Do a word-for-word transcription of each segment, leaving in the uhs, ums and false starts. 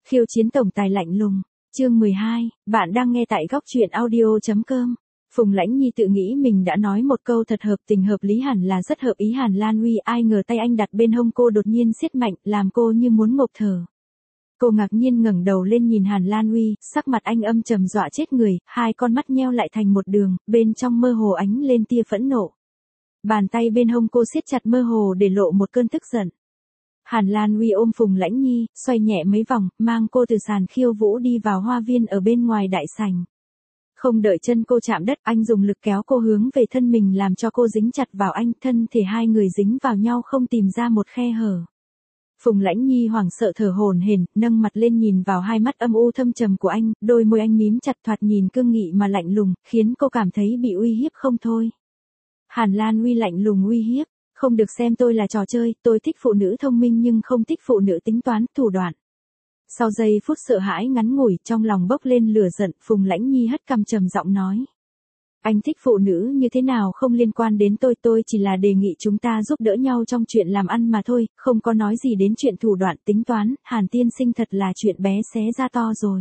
Khiêu chiến tổng tài lạnh lùng. Chương mười hai, bạn đang nghe tại góc truyện audio.com. Phùng Lãnh Nhi tự nghĩ mình đã nói một câu thật hợp tình hợp lý, hẳn là rất hợp ý Hàn Lan Uy, ai ngờ tay anh đặt bên hông cô đột nhiên siết mạnh, làm cô như muốn ngộp thở. Cô ngạc nhiên ngẩng đầu lên nhìn Hàn Lan Uy, sắc mặt anh âm trầm dọa chết người, hai con mắt nheo lại thành một đường, bên trong mơ hồ ánh lên tia phẫn nộ. Bàn tay bên hông cô siết chặt mơ hồ để lộ một cơn tức giận. Hàn Lan Uy ôm Phùng Lãnh Nhi, xoay nhẹ mấy vòng, mang cô từ sàn khiêu vũ đi vào hoa viên ở bên ngoài đại sảnh. Không đợi chân cô chạm đất, anh dùng lực kéo cô hướng về thân mình làm cho cô dính chặt vào anh, thân thể hai người dính vào nhau không tìm ra một khe hở. Phùng Lãnh Nhi hoảng sợ thở hổn hển, nâng mặt lên nhìn vào hai mắt âm u thâm trầm của anh, đôi môi anh mím chặt, thoạt nhìn cương nghị mà lạnh lùng, khiến cô cảm thấy bị uy hiếp không thôi. Hàn Lan Uy lạnh lùng uy hiếp, không được xem tôi là trò chơi, tôi thích phụ nữ thông minh nhưng không thích phụ nữ tính toán, thủ đoạn. Sau giây phút sợ hãi ngắn ngủi, trong lòng bốc lên lửa giận, Phùng Lãnh Nhi hất cằm trầm giọng nói. Anh thích phụ nữ như thế nào không liên quan đến tôi, tôi chỉ là đề nghị chúng ta giúp đỡ nhau trong chuyện làm ăn mà thôi, không có nói gì đến chuyện thủ đoạn tính toán, Hàn tiên sinh thật là chuyện bé xé ra to rồi.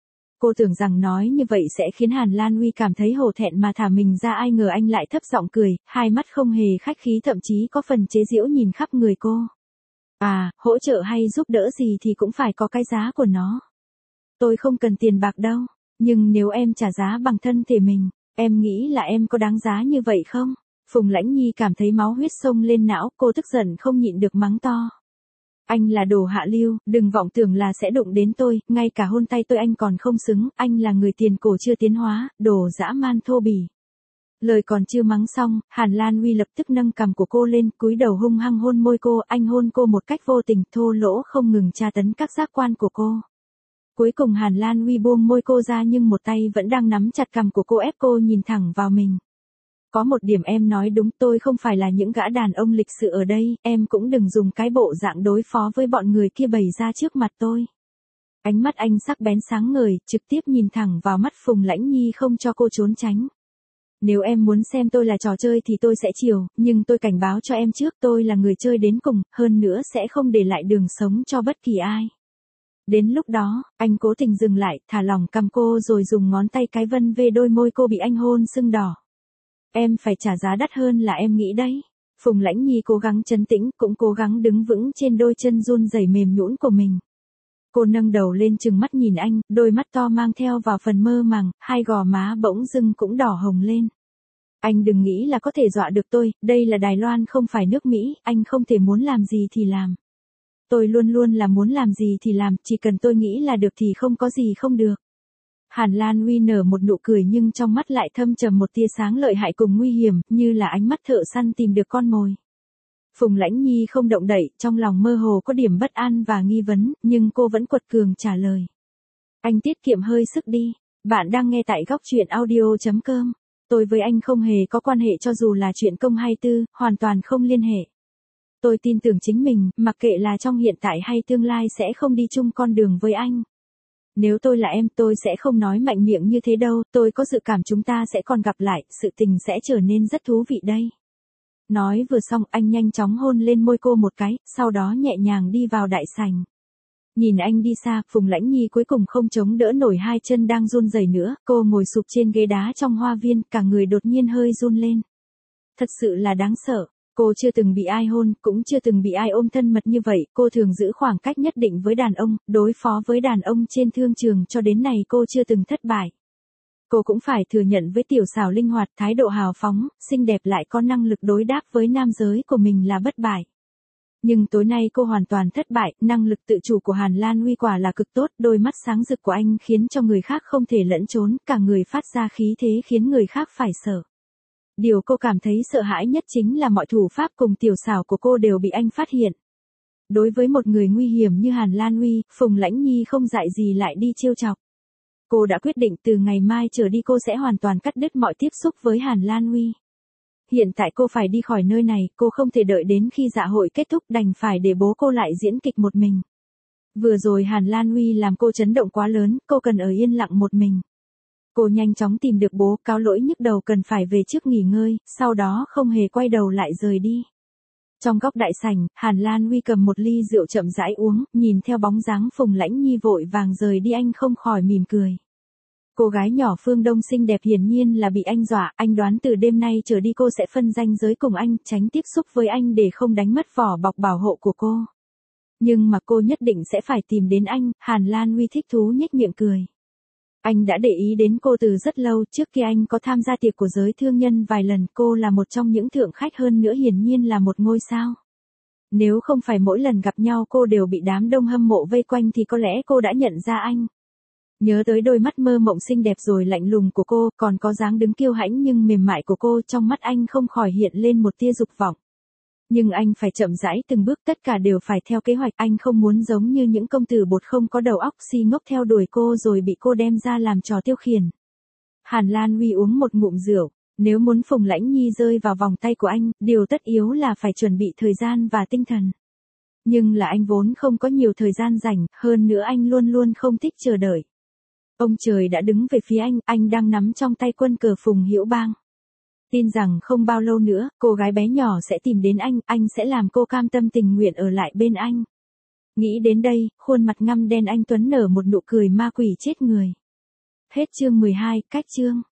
Cô tưởng rằng nói như vậy sẽ khiến Hàn Lan Uy cảm thấy hổ thẹn mà thả mình ra, ai ngờ anh lại thấp giọng cười, hai mắt không hề khách khí, thậm chí có phần chế giễu nhìn khắp người cô. À, hỗ trợ hay giúp đỡ gì thì cũng phải có cái giá của nó. Tôi không cần tiền bạc đâu, nhưng nếu em trả giá bằng thân thể mình, em nghĩ là em có đáng giá như vậy không? Phùng Lãnh Nhi cảm thấy máu huyết sông lên não, cô tức giận không nhịn được mắng to. Anh là đồ hạ lưu, đừng vọng tưởng là sẽ đụng đến tôi, ngay cả hôn tay tôi anh còn không xứng, anh là người tiền cổ chưa tiến hóa, đồ dã man thô bỉ. Lời còn chưa mắng xong, Hàn Lan Uy lập tức nâng cằm của cô lên, cúi đầu hung hăng hôn môi cô, anh hôn cô một cách vô tình, thô lỗ không ngừng tra tấn các giác quan của cô. Cuối cùng Hàn Lan Uy buông môi cô ra nhưng một tay vẫn đang nắm chặt cằm của cô, ép cô nhìn thẳng vào mình. Có một điểm em nói đúng, tôi không phải là những gã đàn ông lịch sự ở đây, em cũng đừng dùng cái bộ dạng đối phó với bọn người kia bày ra trước mặt tôi. Ánh mắt anh sắc bén sáng ngời, trực tiếp nhìn thẳng vào mắt Phùng Lãnh Nhi không cho cô trốn tránh. Nếu em muốn xem tôi là trò chơi thì tôi sẽ chiều, nhưng tôi cảnh báo cho em trước, tôi là người chơi đến cùng, hơn nữa sẽ không để lại đường sống cho bất kỳ ai. Đến lúc đó, anh cố tình dừng lại, thả lỏng cằm cô rồi dùng ngón tay cái vân về đôi môi cô bị anh hôn sưng đỏ. Em phải trả giá đắt hơn là em nghĩ đấy. Phùng Lãnh Nhi cố gắng trấn tĩnh, cũng cố gắng đứng vững trên đôi chân run rẩy mềm nhũn của mình. Cô nâng đầu lên trừng mắt nhìn anh, đôi mắt to mang theo vào phần mơ màng, hai gò má bỗng dưng cũng đỏ hồng lên. Anh đừng nghĩ là có thể dọa được tôi, đây là Đài Loan không phải nước Mỹ, anh không thể muốn làm gì thì làm. Tôi luôn luôn là muốn làm gì thì làm, chỉ cần tôi nghĩ là được thì không có gì không được. Hàn Lan Uy nở một nụ cười nhưng trong mắt lại thâm trầm một tia sáng lợi hại cùng nguy hiểm, như là ánh mắt thợ săn tìm được con mồi. Phùng Lãnh Nhi không động đậy, trong lòng mơ hồ có điểm bất an và nghi vấn, nhưng cô vẫn quật cường trả lời. Anh tiết kiệm hơi sức đi, bạn đang nghe tại góc truyện audio.com. Tôi với anh không hề có quan hệ, cho dù là chuyện công hay tư, hoàn toàn không liên hệ. Tôi tin tưởng chính mình, mặc kệ là trong hiện tại hay tương lai sẽ không đi chung con đường với anh. Nếu tôi là em, tôi sẽ không nói mạnh miệng như thế đâu, tôi có dự cảm chúng ta sẽ còn gặp lại, sự tình sẽ trở nên rất thú vị đây. Nói vừa xong, anh nhanh chóng hôn lên môi cô một cái, sau đó nhẹ nhàng đi vào đại sảnh. Nhìn anh đi xa, Phùng Lãnh Nhi cuối cùng không chống đỡ nổi hai chân đang run rẩy nữa, cô ngồi sụp trên ghế đá trong hoa viên, cả người đột nhiên hơi run lên. Thật sự là đáng sợ. Cô chưa từng bị ai hôn, cũng chưa từng bị ai ôm thân mật như vậy, cô thường giữ khoảng cách nhất định với đàn ông, đối phó với đàn ông trên thương trường cho đến nay cô chưa từng thất bại. Cô cũng phải thừa nhận với tiểu xảo linh hoạt, thái độ hào phóng, xinh đẹp lại có năng lực đối đáp với nam giới của mình là bất bại. Nhưng tối nay cô hoàn toàn thất bại, năng lực tự chủ của Hàn Lan Uy quả là cực tốt, đôi mắt sáng rực của anh khiến cho người khác không thể lẫn trốn, cả người phát ra khí thế khiến người khác phải sợ. Điều cô cảm thấy sợ hãi nhất chính là mọi thủ pháp cùng tiểu xảo của cô đều bị anh phát hiện. Đối với một người nguy hiểm như Hàn Lan Uy, Phùng Lãnh Nhi không dại gì lại đi trêu chọc. Cô đã quyết định từ ngày mai trở đi cô sẽ hoàn toàn cắt đứt mọi tiếp xúc với Hàn Lan Uy. Hiện tại cô phải đi khỏi nơi này, cô không thể đợi đến khi dạ hội kết thúc, đành phải để bố cô lại diễn kịch một mình. Vừa rồi Hàn Lan Uy làm cô chấn động quá lớn, cô cần ở yên lặng một mình. Cô nhanh chóng tìm được bố, cáo lỗi nhức đầu cần phải về trước nghỉ ngơi, sau đó không hề quay đầu lại rời đi. Trong góc đại sảnh, Hàn Lan Uy cầm một ly rượu chậm rãi uống, nhìn theo bóng dáng Phùng Lãnh Nhi vội vàng rời đi anh không khỏi mỉm cười. Cô gái nhỏ phương Đông xinh đẹp hiển nhiên là bị anh dọa, anh đoán từ đêm nay trở đi cô sẽ phân ranh giới cùng anh, tránh tiếp xúc với anh để không đánh mất vỏ bọc bảo hộ của cô. Nhưng mà cô nhất định sẽ phải tìm đến anh, Hàn Lan Uy thích thú nhếch miệng cười. Anh đã để ý đến cô từ rất lâu, trước khi anh có tham gia tiệc của giới thương nhân vài lần, cô là một trong những thượng khách, hơn nữa hiển nhiên là một ngôi sao. Nếu không phải mỗi lần gặp nhau cô đều bị đám đông hâm mộ vây quanh thì có lẽ cô đã nhận ra anh. Nhớ tới đôi mắt mơ mộng xinh đẹp rồi lạnh lùng của cô, còn có dáng đứng kiêu hãnh nhưng mềm mại của cô, trong mắt anh không khỏi hiện lên một tia dục vọng. Nhưng anh phải chậm rãi từng bước, tất cả đều phải theo kế hoạch, anh không muốn giống như những công tử bột không có đầu óc si ngốc theo đuổi cô rồi bị cô đem ra làm trò tiêu khiển. Hàn Lan Uy uống một ngụm rượu, nếu muốn Phùng Lãnh Nhi rơi vào vòng tay của anh, điều tất yếu là phải chuẩn bị thời gian và tinh thần. Nhưng là anh vốn không có nhiều thời gian rảnh, hơn nữa anh luôn luôn không thích chờ đợi. Ông trời đã đứng về phía anh, anh đang nắm trong tay quân cờ Phùng Hiểu Bang. Tin rằng không bao lâu nữa, cô gái bé nhỏ sẽ tìm đến anh, anh sẽ làm cô cam tâm tình nguyện ở lại bên anh. Nghĩ đến đây, khuôn mặt ngăm đen anh Tuấn nở một nụ cười ma quỷ chết người. Hết chương mười hai, cách chương.